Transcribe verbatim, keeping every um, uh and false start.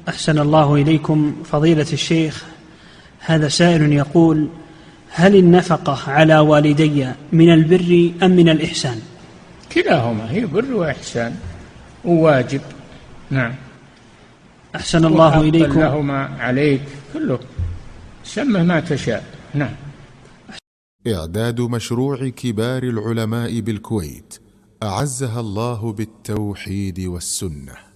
أحسن الله إليكم فضيلة الشيخ. هذا سائل يقول: هل النفقة على والدي من البر أم من الإحسان؟ كلاهما، هي بر وإحسان وواجب. نعم. أحسن الله إليكم. لهما عليك كله، سمه ما تشاء. نعم. إعداد مشروع كبار العلماء بالكويت أعزها الله بالتوحيد والسنة.